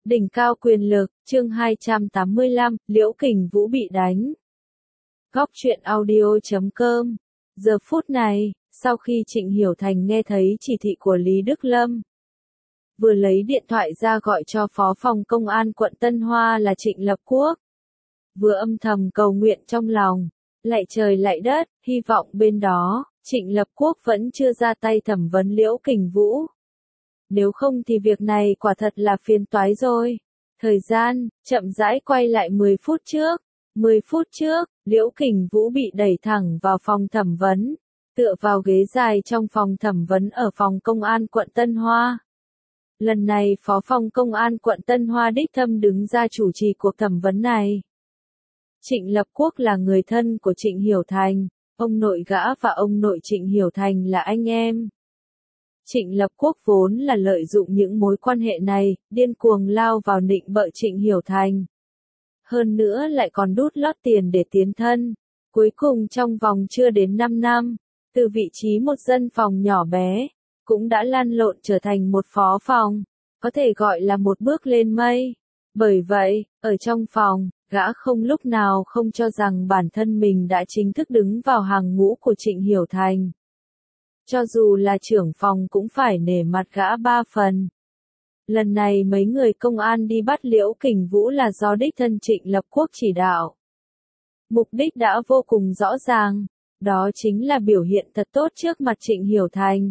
Đỉnh cao quyền lực, chương 285, Liễu Kình Vũ bị đánh. Góc truyện audio.com. Giờ phút này, sau khi Trịnh Hiểu Thành nghe thấy chỉ thị của Lý Đức Lâm, vừa lấy điện thoại ra gọi cho Phó phòng Công an quận Tân Hoa là Trịnh Lập Quốc, vừa âm thầm cầu nguyện trong lòng, lạy trời lạy đất, hy vọng bên đó, Trịnh Lập Quốc vẫn chưa ra tay thẩm vấn Liễu Kình Vũ. Nếu không thì việc này quả thật là phiền toái rồi. Thời gian, chậm rãi quay lại 10 phút trước. 10 phút trước, Liễu Kình Vũ bị đẩy thẳng vào phòng thẩm vấn, tựa vào ghế dài trong phòng thẩm vấn ở phòng công an quận Tân Hoa. Lần này Phó phòng Công an quận Tân Hoa đích thân đứng ra chủ trì cuộc thẩm vấn này. Trịnh Lập Quốc là người thân của Trịnh Hiểu Thành, ông nội gã và ông nội Trịnh Hiểu Thành là anh em. Trịnh Lập Quốc vốn là lợi dụng những mối quan hệ này, điên cuồng lao vào nịnh bợ Trịnh Hiểu Thành. Hơn nữa lại còn đút lót tiền để tiến thân. Cuối cùng trong vòng chưa đến 5 năm, từ vị trí một dân phòng nhỏ bé, cũng đã lăn lộn trở thành một phó phòng, có thể gọi là một bước lên mây. Bởi vậy, ở trong phòng, gã không lúc nào không cho rằng bản thân mình đã chính thức đứng vào hàng ngũ của Trịnh Hiểu Thành. Cho dù là trưởng phòng cũng phải nể mặt gã 3 phần. Lần này mấy người công an đi bắt Liễu Kình Vũ là do đích thân Trịnh Lập Quốc chỉ đạo. Mục đích đã vô cùng rõ ràng, đó chính là biểu hiện thật tốt trước mặt Trịnh Hiểu Thành.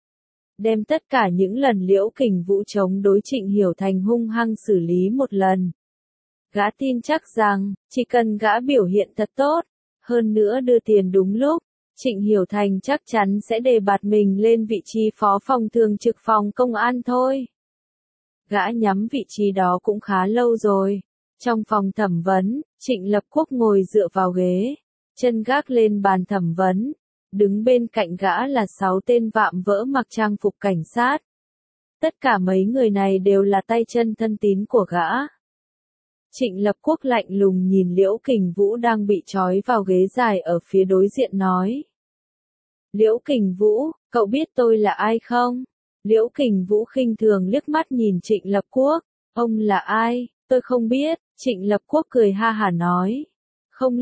Đem tất cả những lần Liễu Kình Vũ chống đối Trịnh Hiểu Thành hung hăng xử lý một lần. Gã tin chắc rằng, chỉ cần gã biểu hiện thật tốt, hơn nữa đưa tiền đúng lúc, Trịnh Hiểu Thành chắc chắn sẽ đề bạt mình lên vị trí phó phòng thường trực phòng công an thôi. Gã nhắm vị trí đó cũng khá lâu rồi. Trong phòng thẩm vấn, Trịnh Lập Quốc ngồi dựa vào ghế, chân gác lên bàn thẩm vấn. Đứng bên cạnh gã là 6 tên vạm vỡ mặc trang phục cảnh sát. Tất cả mấy người này đều là tay chân thân tín của gã. Trịnh Lập Quốc lạnh lùng nhìn Liễu Kình Vũ đang bị trói vào ghế dài ở phía đối diện nói. Liễu Kình Vũ, cậu biết tôi là ai không? Liễu Kình Vũ khinh thường liếc mắt nhìn Trịnh Lập Quốc. Ông là ai? Tôi không biết. Trịnh Lập Quốc cười ha hả nói. Không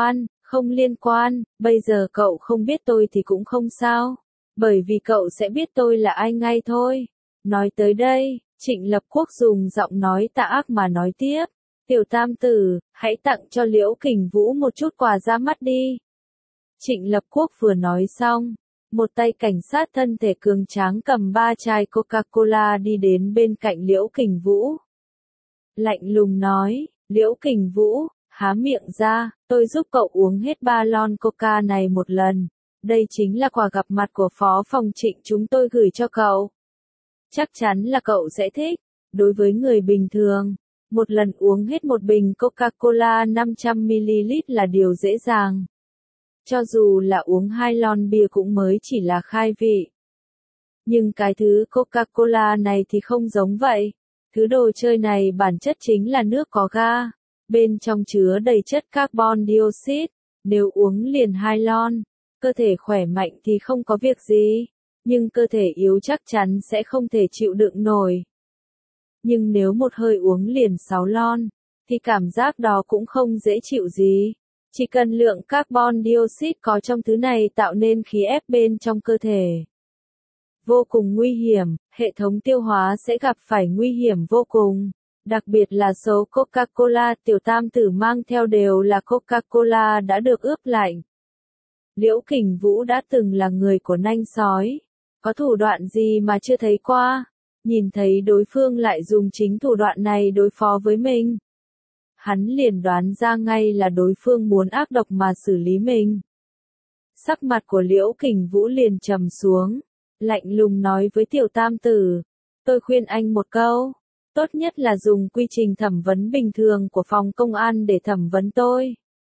liên quan, bây giờ cậu không biết tôi thì cũng không sao. Bởi vì cậu sẽ biết tôi là ai ngay thôi. Nói tới đây, Trịnh Lập Quốc dùng giọng nói tà ác mà nói tiếp. Tiểu tam tử, hãy tặng cho Liễu Kình Vũ một chút quà ra mắt đi. Trịnh Lập Quốc vừa nói xong, một tay cảnh sát thân thể cường tráng cầm 3 chai Coca-Cola đi đến bên cạnh Liễu Kình Vũ. Lạnh lùng nói, Liễu Kình Vũ, há miệng ra, tôi giúp cậu uống hết 3 lon Coca này một lần. Đây chính là quà gặp mặt của phó phòng Trịnh chúng tôi gửi cho cậu. Chắc chắn là cậu sẽ thích. Đối với người bình thường, một lần uống hết một bình Coca-Cola 500ml là điều dễ dàng. Cho dù là uống 2 lon bia cũng mới chỉ là khai vị. Nhưng cái thứ Coca-Cola này thì không giống vậy. Thứ đồ chơi này bản chất chính là nước có ga. Bên trong chứa đầy chất carbon dioxide. Nếu uống liền 2 lon, cơ thể khỏe mạnh thì không có việc gì. Nhưng cơ thể yếu chắc chắn sẽ không thể chịu đựng nổi. Nhưng nếu một hơi uống liền 6 lon, thì cảm giác đó cũng không dễ chịu gì. Chỉ cần lượng carbon dioxide có trong thứ này tạo nên khí ép bên trong cơ thể. Vô cùng nguy hiểm, hệ thống tiêu hóa sẽ gặp phải nguy hiểm vô cùng. Đặc biệt là số Coca-Cola tiểu tam tử mang theo đều là Coca-Cola đã được ướp lạnh. Liễu Kình Vũ đã từng là người của nanh sói. Có thủ đoạn gì mà chưa thấy qua? Nhìn thấy đối phương lại dùng chính thủ đoạn này đối phó với mình. Hắn liền đoán ra ngay là đối phương muốn ác độc mà xử lý mình. Sắc mặt của Liễu Kình Vũ liền trầm xuống, lạnh lùng nói với tiểu tam tử, tôi khuyên anh một câu, tốt nhất là dùng quy trình thẩm vấn bình thường của phòng công an để thẩm vấn tôi.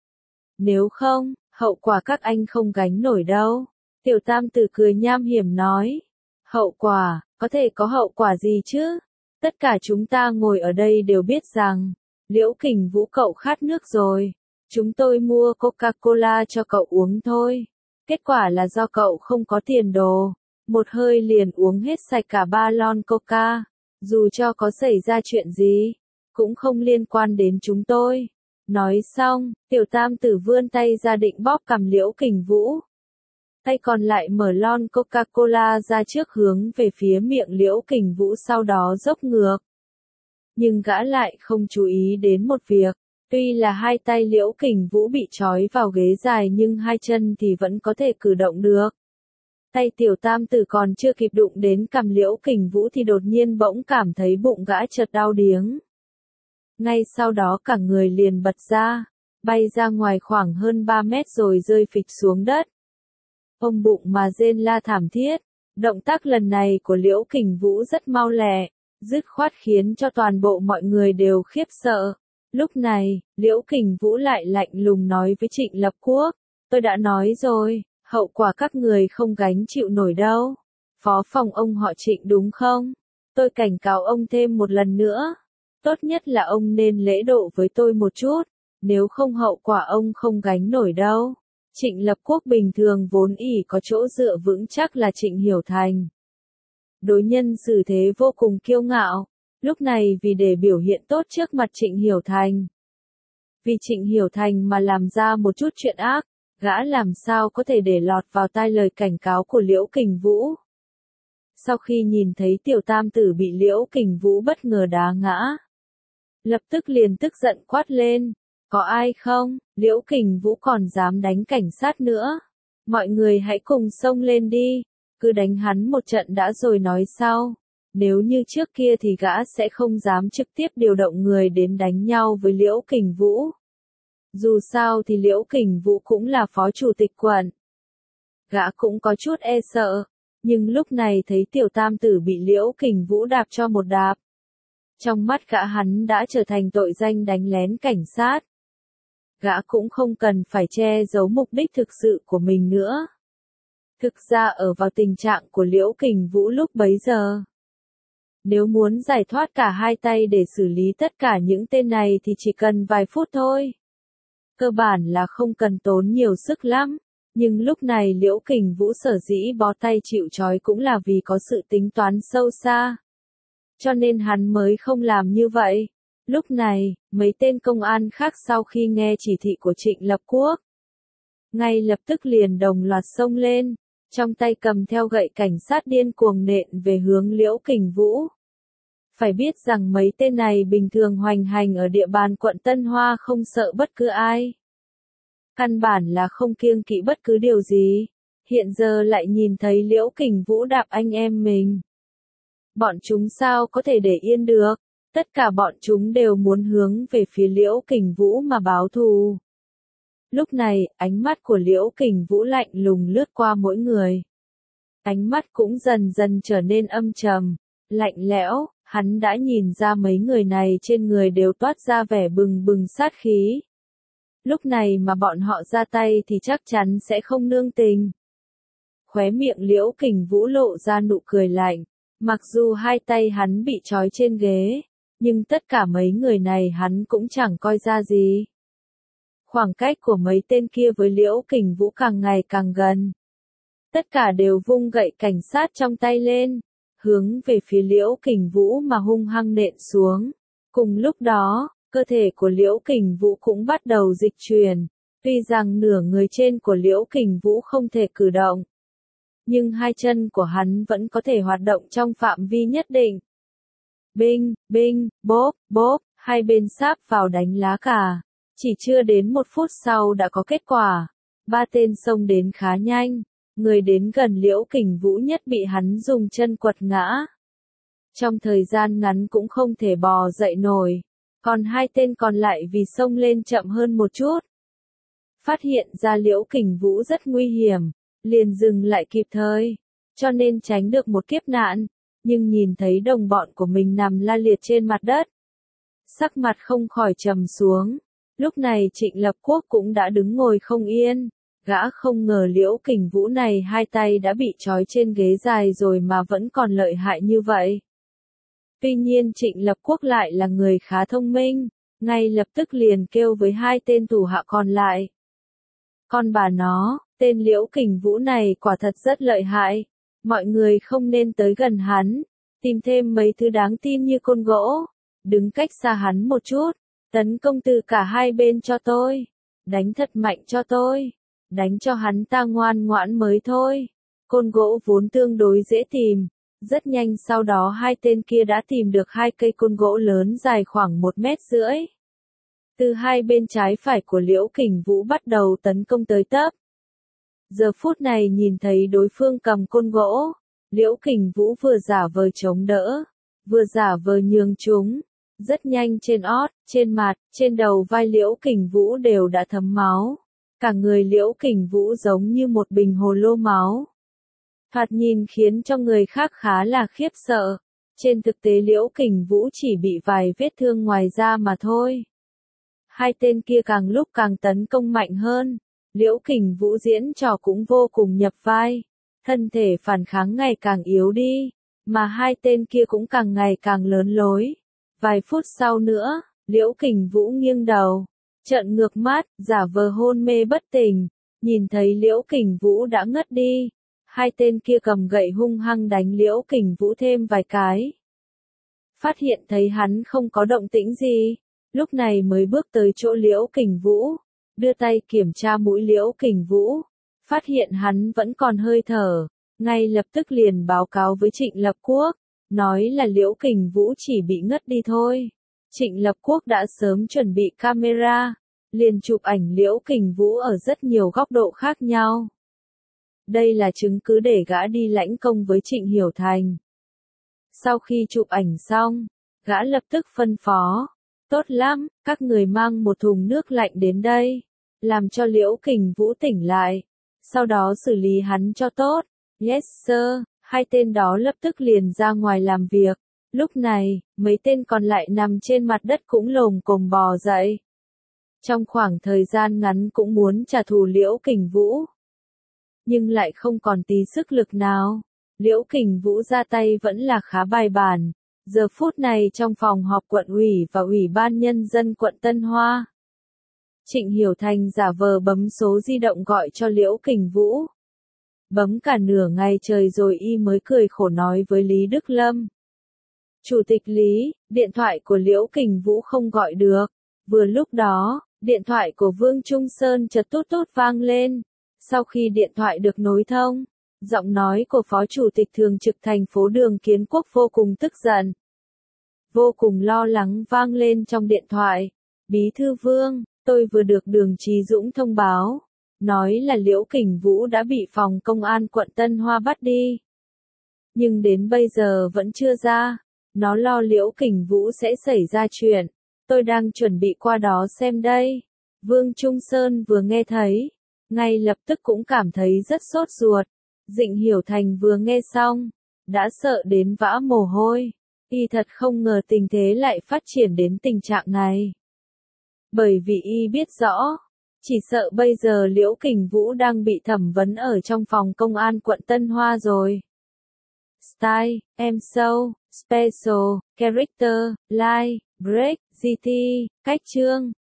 Nếu không, hậu quả các anh không gánh nổi đâu. Tiểu tam tử cười nham hiểm nói, hậu quả, có thể có hậu quả gì chứ? Tất cả chúng ta ngồi ở đây đều biết rằng, Liễu Kình Vũ cậu khát nước rồi. Chúng tôi mua Coca-Cola cho cậu uống thôi. Kết quả là do cậu không có tiền đồ. Một hơi liền uống hết sạch cả 3 lon Coca. Dù cho có xảy ra chuyện gì, cũng không liên quan đến chúng tôi. Nói xong, tiểu tam tử vươn tay ra định bóp cằm Liễu Kình Vũ. Tay còn lại mở lon Coca-Cola ra trước hướng về phía miệng Liễu Kình Vũ sau đó dốc ngược. Nhưng gã lại không chú ý đến một việc. Tuy là hai tay Liễu Kình Vũ bị trói vào ghế dài nhưng hai chân thì vẫn có thể cử động được. Tay tiểu tam tử còn chưa kịp đụng đến cằm Liễu Kình Vũ thì đột nhiên bỗng cảm thấy bụng gã chợt đau điếng. Ngay sau đó cả người liền bật ra, bay ra ngoài khoảng hơn 3 mét rồi rơi phịch xuống đất. Ôm bụng mà rên la thảm thiết. Động tác lần này của Liễu Kình Vũ rất mau lẹ, dứt khoát khiến cho toàn bộ mọi người đều khiếp sợ. Lúc này, Liễu Kình Vũ lại lạnh lùng nói với Trịnh Lập Quốc, tôi đã nói rồi, hậu quả các người không gánh chịu nổi đâu. Phó phòng ông họ Trịnh đúng không? Tôi cảnh cáo ông thêm một lần nữa. Tốt nhất là ông nên lễ độ với tôi một chút, nếu không hậu quả ông không gánh nổi đâu. Trịnh Lập Quốc bình thường vốn ỷ có chỗ dựa vững chắc là Trịnh Hiểu Thành. Đối nhân xử thế vô cùng kiêu ngạo, lúc này vì để biểu hiện tốt trước mặt Trịnh Hiểu Thành. Vì Trịnh Hiểu Thành mà làm ra một chút chuyện ác, gã làm sao có thể để lọt vào tai lời cảnh cáo của Liễu Kình Vũ. Sau khi nhìn thấy tiểu tam tử bị Liễu Kình Vũ bất ngờ đá ngã, lập tức liền tức giận quát lên, có ai không, Liễu Kình Vũ còn dám đánh cảnh sát nữa. Mọi người hãy cùng xông lên đi, cứ đánh hắn một trận đã rồi nói sau. Nếu như trước kia thì gã sẽ không dám trực tiếp điều động người đến đánh nhau với Liễu Kình Vũ. Dù sao thì Liễu Kình Vũ cũng là phó chủ tịch quận. Gã cũng có chút e sợ, nhưng lúc này thấy tiểu tam tử bị Liễu Kình Vũ đạp cho một đạp. Trong mắt gã hắn đã trở thành tội danh đánh lén cảnh sát. Gã cũng không cần phải che giấu mục đích thực sự của mình nữa. Thực ra ở vào tình trạng của Liễu Kình Vũ lúc bấy giờ. Nếu muốn giải thoát cả hai tay để xử lý tất cả những tên này thì chỉ cần vài phút thôi. Cơ bản là không cần tốn nhiều sức lắm. Nhưng lúc này Liễu Kình Vũ sở dĩ bó tay chịu trói cũng là vì có sự tính toán sâu xa. Cho nên hắn mới không làm như vậy. Lúc này, mấy tên công an khác sau khi nghe chỉ thị của Trịnh Lập Quốc, ngay lập tức liền đồng loạt xông lên, trong tay cầm theo gậy cảnh sát điên cuồng nện về hướng Liễu Kình Vũ. Phải biết rằng mấy tên này bình thường hoành hành ở địa bàn quận Tân Hoa không sợ bất cứ ai. Căn bản là không kiêng kỵ bất cứ điều gì, hiện giờ lại nhìn thấy Liễu Kình Vũ đạp anh em mình. Bọn chúng sao có thể để yên được, tất cả bọn chúng đều muốn hướng về phía Liễu Kình Vũ mà báo thù. Lúc này, ánh mắt của Liễu Kình Vũ lạnh lùng lướt qua mỗi người. Ánh mắt cũng dần dần trở nên âm trầm, lạnh lẽo, hắn đã nhìn ra mấy người này trên người đều toát ra vẻ bừng bừng sát khí. Lúc này mà bọn họ ra tay thì chắc chắn sẽ không nương tình. Khóe miệng Liễu Kình Vũ lộ ra nụ cười lạnh, mặc dù hai tay hắn bị trói trên ghế, nhưng tất cả mấy người này hắn cũng chẳng coi ra gì. Khoảng cách của mấy tên kia với Liễu Kình Vũ càng ngày càng gần. Tất cả đều vung gậy cảnh sát trong tay lên, hướng về phía Liễu Kình Vũ mà hung hăng nện xuống. Cùng lúc đó, cơ thể của Liễu Kình Vũ cũng bắt đầu dịch chuyển, tuy rằng nửa người trên của Liễu Kình Vũ không thể cử động, nhưng hai chân của hắn vẫn có thể hoạt động trong phạm vi nhất định. Binh, binh, bốp, bốp, hai bên sáp vào đánh lá cà. Chỉ chưa đến 1 phút sau đã có kết quả. 3 tên xông đến khá nhanh. Người đến gần Liễu Kình Vũ nhất bị hắn dùng chân quật ngã. Trong thời gian ngắn cũng không thể bò dậy nổi. Còn 2 tên còn lại vì xông lên chậm hơn một chút. Phát hiện ra Liễu Kình Vũ rất nguy hiểm, liền dừng lại kịp thời, cho nên tránh được một kiếp nạn. Nhưng nhìn thấy đồng bọn của mình nằm la liệt trên mặt đất, sắc mặt không khỏi trầm xuống. Lúc này Trịnh Lập Quốc cũng đã đứng ngồi không yên, gã không ngờ Liễu Kình Vũ này hai tay đã bị trói trên ghế dài rồi mà vẫn còn lợi hại như vậy. Tuy nhiên Trịnh Lập Quốc lại là người khá thông minh, ngay lập tức liền kêu với 2 tên thủ hạ còn lại. Con bà nó, tên Liễu Kình Vũ này quả thật rất lợi hại, mọi người không nên tới gần hắn, Tìm thêm mấy thứ đáng tin như côn gỗ. Đứng cách xa hắn một chút. Tấn công từ cả hai bên cho tôi. Đánh thật mạnh cho tôi. Đánh cho hắn ta ngoan ngoãn mới thôi. Côn gỗ vốn tương đối dễ tìm. Rất nhanh sau đó hai tên kia đã tìm được hai cây côn gỗ lớn dài khoảng 1,5 mét. Từ hai bên trái phải của Liễu Kình Vũ bắt đầu tấn công tới tấp. Giờ phút này nhìn thấy đối phương cầm côn gỗ, Liễu Kình Vũ vừa giả vờ chống đỡ, vừa giả vờ nhường chúng. Rất nhanh trên ót, trên mặt, trên đầu vai Liễu Kình Vũ đều đã thấm máu. Cả người Liễu Kình Vũ giống như một bình hồ lô máu. Thoạt nhìn khiến cho người khác khá là khiếp sợ. Trên thực tế Liễu Kình Vũ chỉ bị vài vết thương ngoài da mà thôi. Hai tên kia càng lúc càng tấn công mạnh hơn. Liễu Kình Vũ diễn trò cũng vô cùng nhập vai. Thân thể phản kháng ngày càng yếu đi. Mà hai tên kia cũng càng ngày càng lớn lối. Vài phút sau nữa, Liễu Kình Vũ nghiêng đầu. Trợn ngược mắt, giả vờ hôn mê bất tỉnh. Nhìn thấy Liễu Kình Vũ đã ngất đi. Hai tên kia cầm gậy hung hăng đánh Liễu Kình Vũ thêm vài cái. Phát hiện thấy hắn không có động tĩnh gì. Lúc này mới bước tới chỗ Liễu Kình Vũ. Đưa tay kiểm tra mũi Liễu Kình Vũ. Phát hiện hắn vẫn còn hơi thở. Ngay lập tức liền báo cáo với Trịnh Lập Quốc. Nói là Liễu Kình Vũ chỉ bị ngất đi thôi. Trịnh Lập Quốc đã sớm chuẩn bị camera. Liền chụp ảnh Liễu Kình Vũ ở rất nhiều góc độ khác nhau. Đây là chứng cứ để gã đi lãnh công với Trịnh Hiểu Thành. Sau khi chụp ảnh xong, gã lập tức phân phó. Tốt lắm, các người mang một thùng nước lạnh đến đây. Làm cho Liễu Kình Vũ tỉnh lại. Sau đó xử lý hắn cho tốt. Yes sir, hai tên đó lập tức liền ra ngoài làm việc. Lúc này, mấy tên còn lại nằm trên mặt đất cũng lồm cồm bò dậy. Trong khoảng thời gian ngắn cũng muốn trả thù Liễu Kình Vũ. Nhưng lại không còn tí sức lực nào. Liễu Kình Vũ ra tay vẫn là khá bài bản. Giờ phút này trong phòng họp quận ủy và ủy ban nhân dân quận Tân Hoa. Trịnh Hiểu Thành giả vờ bấm số di động gọi cho Liễu Kình Vũ. Bấm cả nửa ngày trời rồi y mới cười khổ nói với Lý Đức Lâm. Chủ tịch Lý, điện thoại của Liễu Kình Vũ không gọi được. Vừa lúc đó, điện thoại của Vương Trung Sơn chợt tút tút vang lên. Sau khi điện thoại được nối thông, giọng nói của Phó Chủ tịch Thường trực thành phố Đường Kiến Quốc vô cùng tức giận. Vô cùng lo lắng vang lên trong điện thoại. Bí thư Vương, tôi vừa được Đường Chí Dũng thông báo. Nói là Liễu Kình Vũ đã bị phòng công an quận Tân Hoa bắt đi. Nhưng đến bây giờ vẫn chưa ra. Nó lo Liễu Kình Vũ sẽ xảy ra chuyện. Tôi đang chuẩn bị qua đó xem đây. Vương Trung Sơn vừa nghe thấy. Ngay lập tức cũng cảm thấy rất sốt ruột. Trịnh Hiểu Thành vừa nghe xong. Đã sợ đến vã mồ hôi. Y thật không ngờ tình thế lại phát triển đến tình trạng này. Bởi vì y biết rõ. Chỉ sợ bây giờ Liễu Kình Vũ đang bị thẩm vấn ở trong phòng công an quận Tân Hoa rồi. Style, show, special, character, line, break, GT, cách chương.